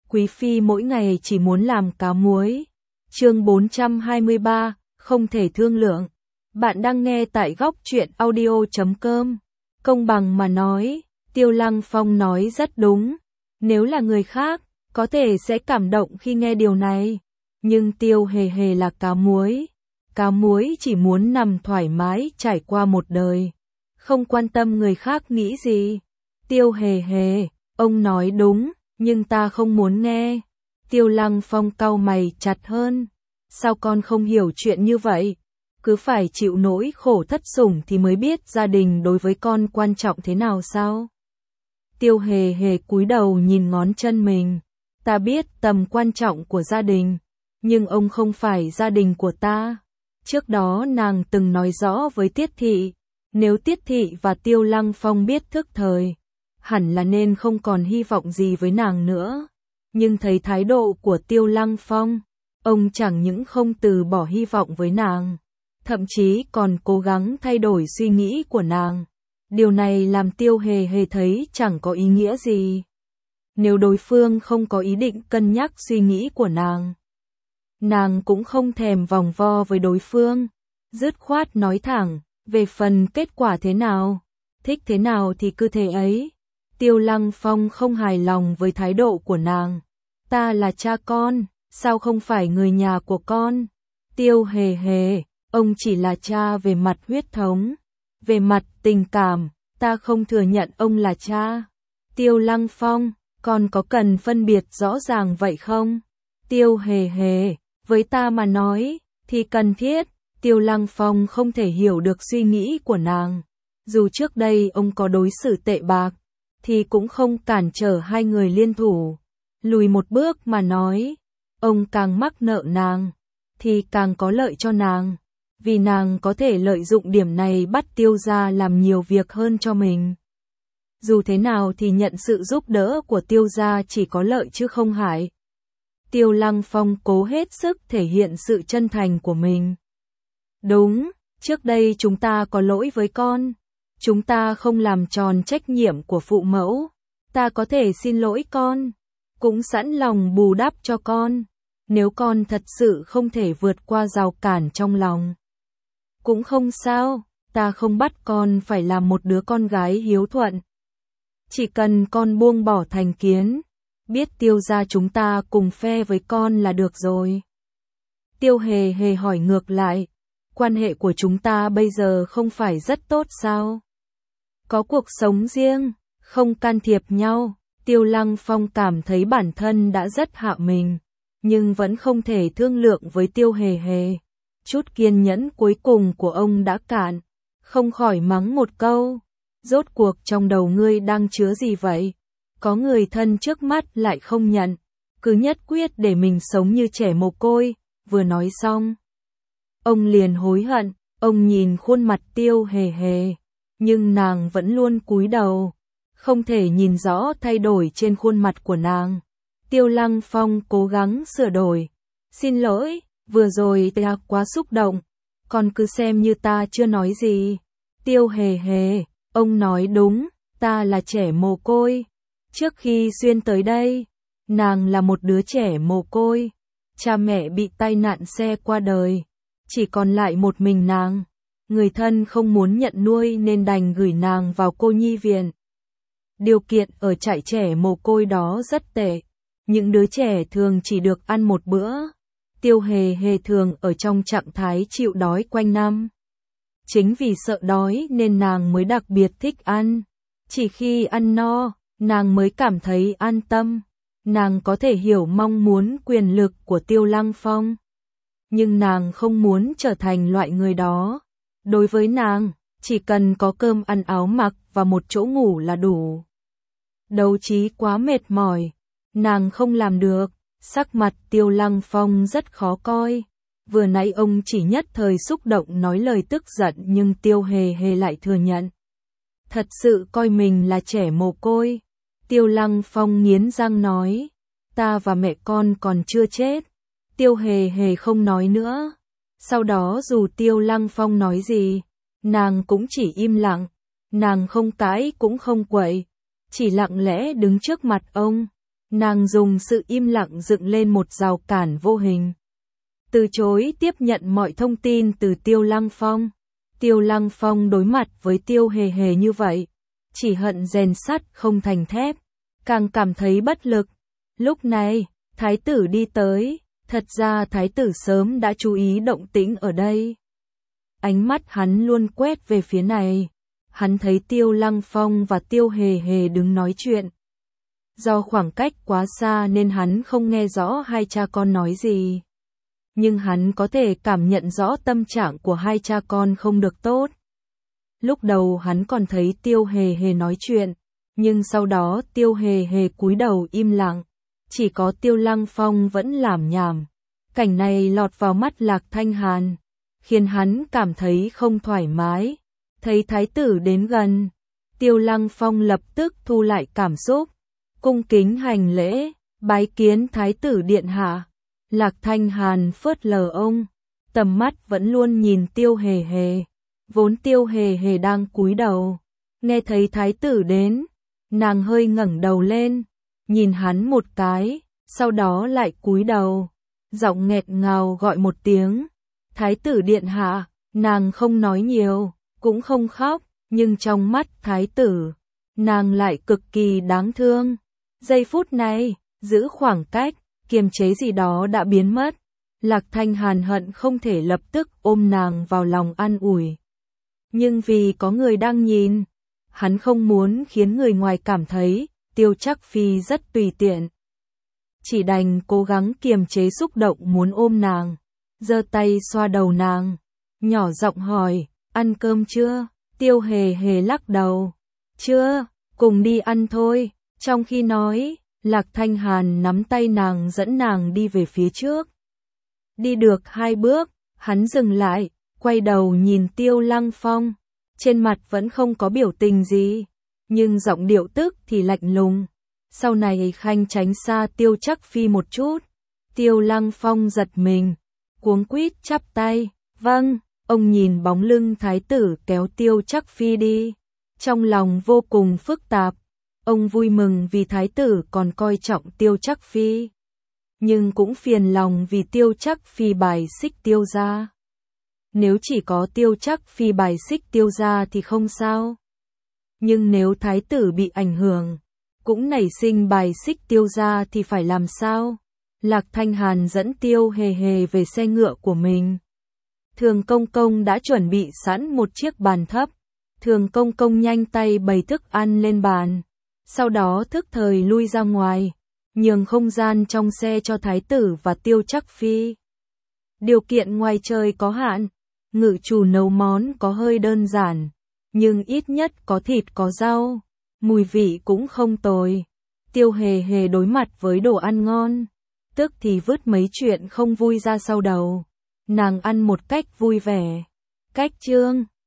Quý phi mỗi ngày chỉ muốn làm cá muối. Chương 423, không thể thương lượng. Bạn đang nghe tại góc truyện audio.com. Công bằng mà nói, Tiêu Lăng Phong nói rất đúng. Nếu là người khác, có thể sẽ cảm động khi nghe điều này. Nhưng Tiêu Hề Hề là cá muối. Cá muối chỉ muốn nằm thoải mái trải qua một đời. Không quan tâm người khác nghĩ gì. Tiêu Hề Hề, ông nói đúng, nhưng ta không muốn nghe. Tiêu Lăng Phong cau mày chặt hơn. Sao con không hiểu chuyện như vậy? Cứ phải chịu nỗi khổ thất sủng thì mới biết gia đình đối với con quan trọng thế nào sao? Tiêu Hề Hề cúi đầu nhìn ngón chân mình. Ta biết tầm quan trọng của gia đình, nhưng ông không phải gia đình của ta. Trước đó nàng từng nói rõ với Tiết Thị, nếu Tiết Thị và Tiêu Lăng Phong biết thức thời, hẳn là nên không còn hy vọng gì với nàng nữa. Nhưng thấy thái độ của Tiêu Lăng Phong, ông chẳng những không từ bỏ hy vọng với nàng, thậm chí còn cố gắng thay đổi suy nghĩ của nàng. Điều này làm Tiêu Hề Hề thấy chẳng có ý nghĩa gì. Nếu đối phương không có ý định cân nhắc suy nghĩ của nàng cũng không thèm vòng vo với đối phương, dứt khoát nói thẳng, về phần kết quả thế nào, thích thế nào thì cứ thế ấy. Tiêu Lăng Phong không hài lòng với thái độ của nàng. Ta là cha con, sao không phải người nhà của con? Tiêu Hề Hề, ông chỉ là cha về mặt huyết thống. Về mặt tình cảm, ta không thừa nhận ông là cha. Tiêu Lăng Phong, con có cần phân biệt rõ ràng vậy không? Tiêu Hề Hề, với ta mà nói, thì cần thiết. Tiêu Lăng Phong không thể hiểu được suy nghĩ của nàng. Dù trước đây ông có đối xử tệ bạc, thì cũng không cản trở hai người liên thủ. Lùi một bước mà nói, ông càng mắc nợ nàng, thì càng có lợi cho nàng. Vì nàng có thể lợi dụng điểm này bắt Tiêu gia làm nhiều việc hơn cho mình. Dù thế nào thì nhận sự giúp đỡ của Tiêu gia chỉ có lợi chứ không hại. Tiêu Lăng Phong cố hết sức thể hiện sự chân thành của mình. Đúng, trước đây chúng ta có lỗi với con. Chúng ta không làm tròn trách nhiệm của phụ mẫu. Ta có thể xin lỗi con, cũng sẵn lòng bù đắp cho con. Nếu con thật sự không thể vượt qua rào cản trong lòng, cũng không sao, ta không bắt con phải làm một đứa con gái hiếu thuận. Chỉ cần con buông bỏ thành kiến, biết Tiêu gia chúng ta cùng phe với con là được rồi. Tiêu Hề Hề hỏi ngược lại, quan hệ của chúng ta bây giờ không phải rất tốt sao? Có cuộc sống riêng, không can thiệp nhau. Tiêu Lăng Phong cảm thấy bản thân đã rất hạ mình, nhưng vẫn không thể thương lượng với Tiêu Hề Hề. Chút kiên nhẫn cuối cùng của ông đã cạn, không khỏi mắng một câu. Rốt cuộc trong đầu ngươi đang chứa gì vậy? Có người thân trước mắt lại không nhận, cứ nhất quyết để mình sống như trẻ mồ côi. Vừa nói xong, ông liền hối hận. Ông nhìn khuôn mặt Tiêu Hề Hề, nhưng nàng vẫn luôn cúi đầu, không thể nhìn rõ thay đổi trên khuôn mặt của nàng. Tiêu Lăng Phong cố gắng sửa đổi. Xin lỗi, vừa rồi ta quá xúc động, con cứ xem như ta chưa nói gì. Tiêu Hề Hề, ông nói đúng, ta là trẻ mồ côi. Trước khi xuyên tới đây, nàng là một đứa trẻ mồ côi. Cha mẹ bị tai nạn xe qua đời, chỉ còn lại một mình nàng. Người thân không muốn nhận nuôi nên đành gửi nàng vào cô nhi viện. Điều kiện ở trại trẻ mồ côi đó rất tệ. Những đứa trẻ thường chỉ được ăn một bữa. Tiêu Hề Hề thường ở trong trạng thái chịu đói quanh năm. Chính vì sợ đói nên nàng mới đặc biệt thích ăn. Chỉ khi ăn no, nàng mới cảm thấy an tâm. Nàng có thể hiểu mong muốn quyền lực của Tiêu Lăng Phong, nhưng nàng không muốn trở thành loại người đó. Đối với nàng, chỉ cần có cơm ăn áo mặc và một chỗ ngủ là đủ. Đấu trí quá mệt mỏi, nàng không làm được. Sắc mặt Tiêu Lăng Phong rất khó coi. Vừa nãy ông chỉ nhất thời xúc động nói lời tức giận, nhưng Tiêu Hề Hề lại thừa nhận. Thật sự coi mình là trẻ mồ côi. Tiêu Lăng Phong nghiến răng nói, ta và mẹ con còn chưa chết. Tiêu Hề Hề không nói nữa. Sau đó dù Tiêu Lăng Phong nói gì, nàng cũng chỉ im lặng. Nàng không cãi cũng không quậy, chỉ lặng lẽ đứng trước mặt ông. Nàng dùng sự im lặng dựng lên một rào cản vô hình. Từ chối tiếp nhận mọi thông tin từ Tiêu Lăng Phong. Tiêu Lăng Phong đối mặt với Tiêu Hề Hề như vậy, chỉ hận rèn sắt không thành thép, càng cảm thấy bất lực. Lúc này, thái tử đi tới, thật ra thái tử sớm đã chú ý động tĩnh ở đây. Ánh mắt hắn luôn quét về phía này, hắn thấy Tiêu Lăng Phong và Tiêu Hề Hề đứng nói chuyện. Do khoảng cách quá xa nên hắn không nghe rõ hai cha con nói gì. Nhưng hắn có thể cảm nhận rõ tâm trạng của hai cha con không được tốt. Lúc đầu hắn còn thấy Tiêu Hề Hề nói chuyện, nhưng sau đó Tiêu Hề Hề cúi đầu im lặng, chỉ có Tiêu Lăng Phong vẫn lảm nhảm. Cảnh này lọt vào mắt Lạc Thanh Hàn, khiến hắn cảm thấy không thoải mái. Thấy thái tử đến gần, Tiêu Lăng Phong lập tức thu lại cảm xúc, cung kính hành lễ, bái kiến thái tử điện hạ. Lạc Thanh Hàn phớt lờ ông, tầm mắt vẫn luôn nhìn Tiêu Hề Hề. Vốn Tiêu Hề Hề đang cúi đầu, nghe thấy thái tử đến, nàng hơi ngẩng đầu lên, nhìn hắn một cái, sau đó lại cúi đầu, giọng nghẹt ngào gọi một tiếng, thái tử điện hạ. Nàng không nói nhiều, cũng không khóc, nhưng trong mắt thái tử, nàng lại cực kỳ đáng thương. Giây phút này, giữ khoảng cách, kiềm chế gì đó đã biến mất. Lạc Thanh Hàn hận không thể lập tức ôm nàng vào lòng an ủi. Nhưng vì có người đang nhìn, hắn không muốn khiến người ngoài cảm thấy Tiêu Trắc Phi rất tùy tiện. Chỉ đành cố gắng kiềm chế xúc động muốn ôm nàng, giơ tay xoa đầu nàng, nhỏ giọng hỏi, ăn cơm chưa? Tiêu Hề Hề lắc đầu, chưa, cùng đi ăn thôi. Trong khi nói, Lạc Thanh Hàn nắm tay nàng dẫn nàng đi về phía trước. Đi được 2 bước, hắn dừng lại, quay đầu nhìn Tiêu Lăng Phong, trên mặt vẫn không có biểu tình gì, nhưng giọng điệu tức thì lạnh lùng. Sau này khanh tránh xa Tiêu Trắc Phi một chút. Tiêu Lăng Phong giật mình, cuống quýt chắp tay, vâng. Ông nhìn bóng lưng thái tử kéo Tiêu Trắc Phi đi, trong lòng vô cùng phức tạp. Ông vui mừng vì thái tử còn coi trọng Tiêu Trắc Phi, nhưng cũng phiền lòng vì Tiêu Trắc Phi bài xích Tiêu gia. Nếu chỉ có Tiêu Trắc Phi bài xích Tiêu gia thì không sao, nhưng nếu thái tử bị ảnh hưởng, cũng nảy sinh bài xích Tiêu gia thì phải làm sao? Lạc Thanh Hàn dẫn Tiêu Hề Hề về xe ngựa của mình. Thường Công Công đã chuẩn bị sẵn một chiếc bàn thấp. Thường Công Công nhanh tay bày thức ăn lên bàn, sau đó thức thời lui ra ngoài, nhường không gian trong xe cho thái tử và Tiêu Trắc Phi. Điều kiện ngoài trời có hạn, ngự chủ nấu món có hơi đơn giản, nhưng ít nhất có thịt có rau, mùi vị cũng không tồi. Tiêu Hề Hề đối mặt với đồ ăn ngon, tức thì vứt mấy chuyện không vui ra sau đầu. Nàng ăn một cách vui vẻ. Cách chương